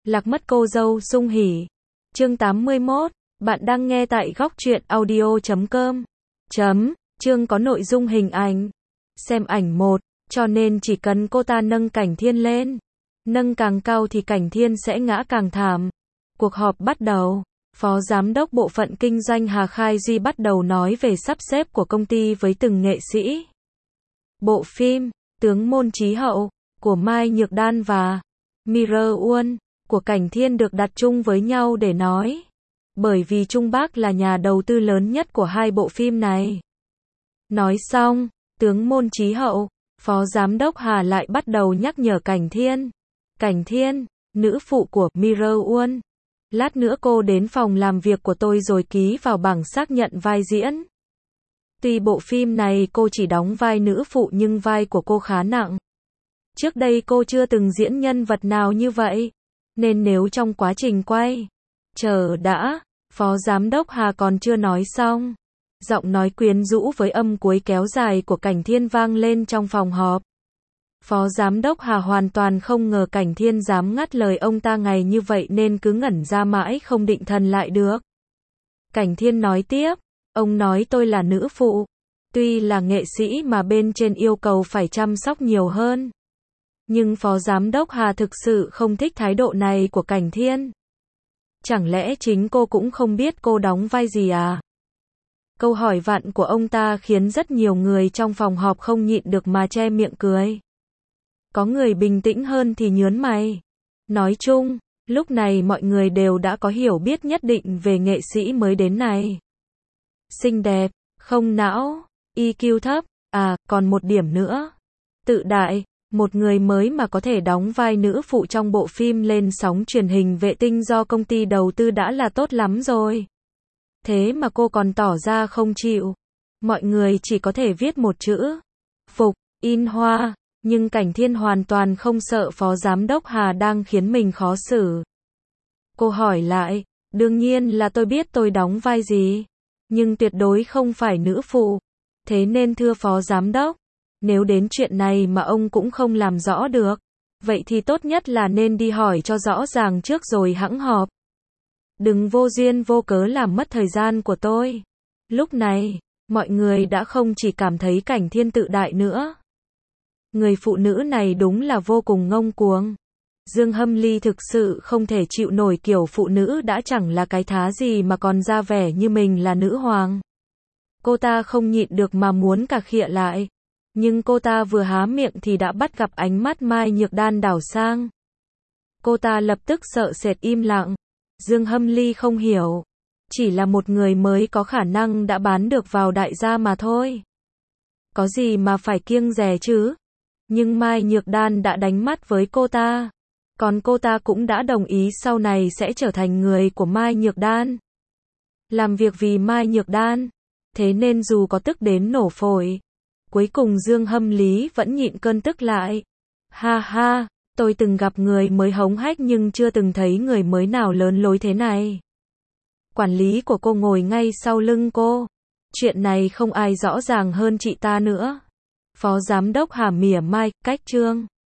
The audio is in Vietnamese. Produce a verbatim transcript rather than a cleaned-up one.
Lạc mất cô dâu sung hỉ. Chương tám mươi mốt, bạn đang nghe tại góc truyện audio chấm com. Chấm, chương có nội dung hình ảnh. Xem ảnh một, cho nên chỉ cần cô ta nâng Cảnh Thiên lên. Nâng càng cao thì Cảnh Thiên sẽ ngã càng thảm. Cuộc họp bắt đầu. Phó Giám đốc Bộ phận Kinh doanh Hà Khai Duy bắt đầu nói về sắp xếp của công ty với từng nghệ sĩ. Bộ phim Tướng Môn Chí Hậu của Mai Nhược Đan và Mirror Uôn của Cảnh Thiên được đặt chung với nhau để nói. Bởi vì Trung Bác là nhà đầu tư lớn nhất của hai bộ phim này. Nói xong, Tướng Môn Chí Hậu, Phó Giám đốc Hà lại bắt đầu nhắc nhở Cảnh Thiên. Cảnh Thiên, nữ phụ của Mirror Uôn. Lát nữa cô đến phòng làm việc của tôi rồi ký vào bảng xác nhận vai diễn. Tuy bộ phim này cô chỉ đóng vai nữ phụ nhưng vai của cô khá nặng. Trước đây cô chưa từng diễn nhân vật nào như vậy. Nên nếu trong quá trình quay, chờ đã, Phó Giám đốc Hà còn chưa nói xong. Giọng nói quyến rũ với âm cuối kéo dài của Cảnh Thiên vang lên trong phòng họp. Phó Giám đốc Hà hoàn toàn không ngờ Cảnh Thiên dám ngắt lời ông ta ngày như vậy nên cứ ngẩn ra mãi không định thần lại được. Cảnh Thiên nói tiếp, ông nói tôi là nữ phụ. Tuy là nghệ sĩ mà bên trên yêu cầu phải chăm sóc nhiều hơn. Nhưng Phó Giám đốc Hà thực sự không thích thái độ này của Cảnh Thiên. Chẳng lẽ chính cô cũng không biết cô đóng vai gì à? Câu hỏi vặn của ông ta khiến rất nhiều người trong phòng họp không nhịn được mà che miệng cười. Có người bình tĩnh hơn thì nhớn mày. Nói chung, lúc này mọi người đều đã có hiểu biết nhất định về nghệ sĩ mới đến này. Xinh đẹp, không não, i kiu thấp, à, còn một điểm nữa. Tự đại, một người mới mà có thể đóng vai nữ phụ trong bộ phim lên sóng truyền hình vệ tinh do công ty đầu tư đã là tốt lắm rồi. Thế mà cô còn tỏ ra không chịu. Mọi người chỉ có thể viết một chữ. Phục, in hoa. Nhưng Cảnh Thiên hoàn toàn không sợ Phó Giám đốc Hà đang khiến mình khó xử. Cô hỏi lại, đương nhiên là tôi biết tôi đóng vai gì. Nhưng tuyệt đối không phải nữ phụ. Thế nên thưa Phó Giám đốc, nếu đến chuyện này mà ông cũng không làm rõ được, vậy thì tốt nhất là nên đi hỏi cho rõ ràng trước rồi hẵng họp. Đừng vô duyên vô cớ làm mất thời gian của tôi. Lúc này, mọi người đã không chỉ cảm thấy Cảnh Thiên tự đại nữa. Người phụ nữ này đúng là vô cùng ngông cuồng. Dương Hâm Ly thực sự không thể chịu nổi kiểu phụ nữ đã chẳng là cái thá gì mà còn ra vẻ như mình là nữ hoàng. Cô ta không nhịn được mà muốn cà khịa lại. Nhưng cô ta vừa há miệng thì đã bắt gặp ánh mắt Mai Nhược Đan đảo sang. Cô ta lập tức sợ sệt im lặng. Dương Hâm Ly không hiểu. Chỉ là một người mới có khả năng đã bán được vào đại gia mà thôi. Có gì mà phải kiêng dè chứ? Nhưng Mai Nhược Đan đã đánh mắt với cô ta. Còn cô ta cũng đã đồng ý sau này sẽ trở thành người của Mai Nhược Đan. Làm việc vì Mai Nhược Đan. Thế nên dù có tức đến nổ phổi, cuối cùng Dương Hâm Lý vẫn nhịn cơn tức lại. Ha ha, tôi từng gặp người mới hống hách nhưng chưa từng thấy người mới nào lớn lối thế này. Quản lý của cô ngồi ngay sau lưng cô. Chuyện này không ai rõ ràng hơn chị ta nữa. Phó Giám đốc Hà mỉa mai, cách chương.